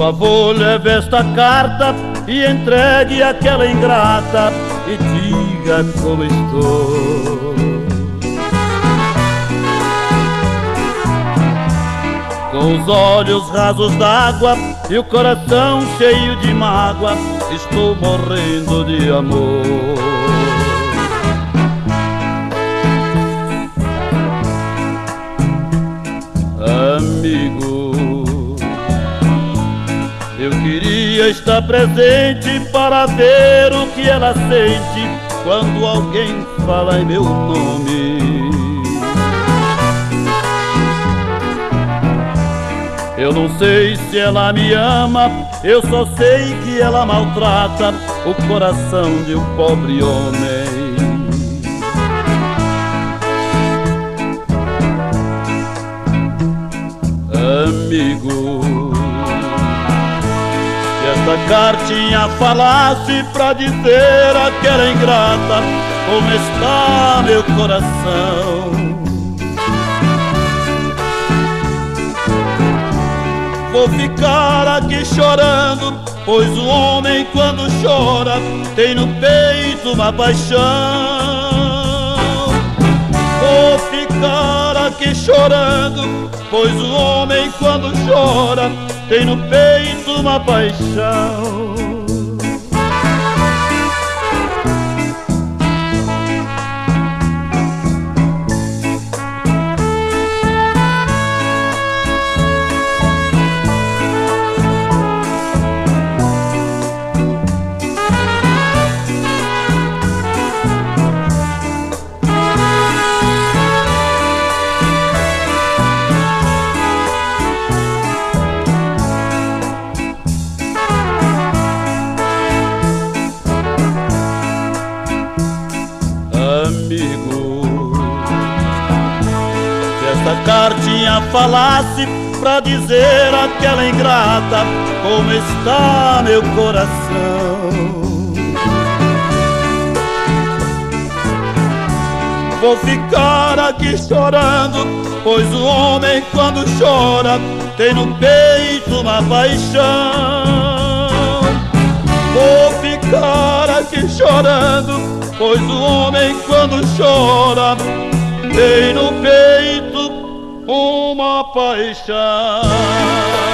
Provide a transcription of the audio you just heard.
favor, leve esta carta e entregue àquela ingrata e diga como estou. Com os olhos rasos d'água e o coração cheio de mágoa, estou morrendo de amor. Amigo, eu queria estar presente para ver o que ela sente quando alguém fala em meu nome. Eu não sei se ela me ama, eu só sei que ela maltrata o coração de um pobre homem. Amigo, se esta cartinha falasse pra dizer àquela ingrata como está meu coração, vou ficar aqui chorando, pois o homem quando chora tem no peito uma paixão. Vou ficar aqui chorando, pois o homem quando chora tem no peito uma paixão. Amigo, se esta cartinha falasse pra dizer àquela ingrata como está meu coração, vou ficar aqui chorando, pois o homem quando chora tem no peito uma paixão. Vou ficar aqui chorando, pois o homem quando chora tem no peito uma paixão.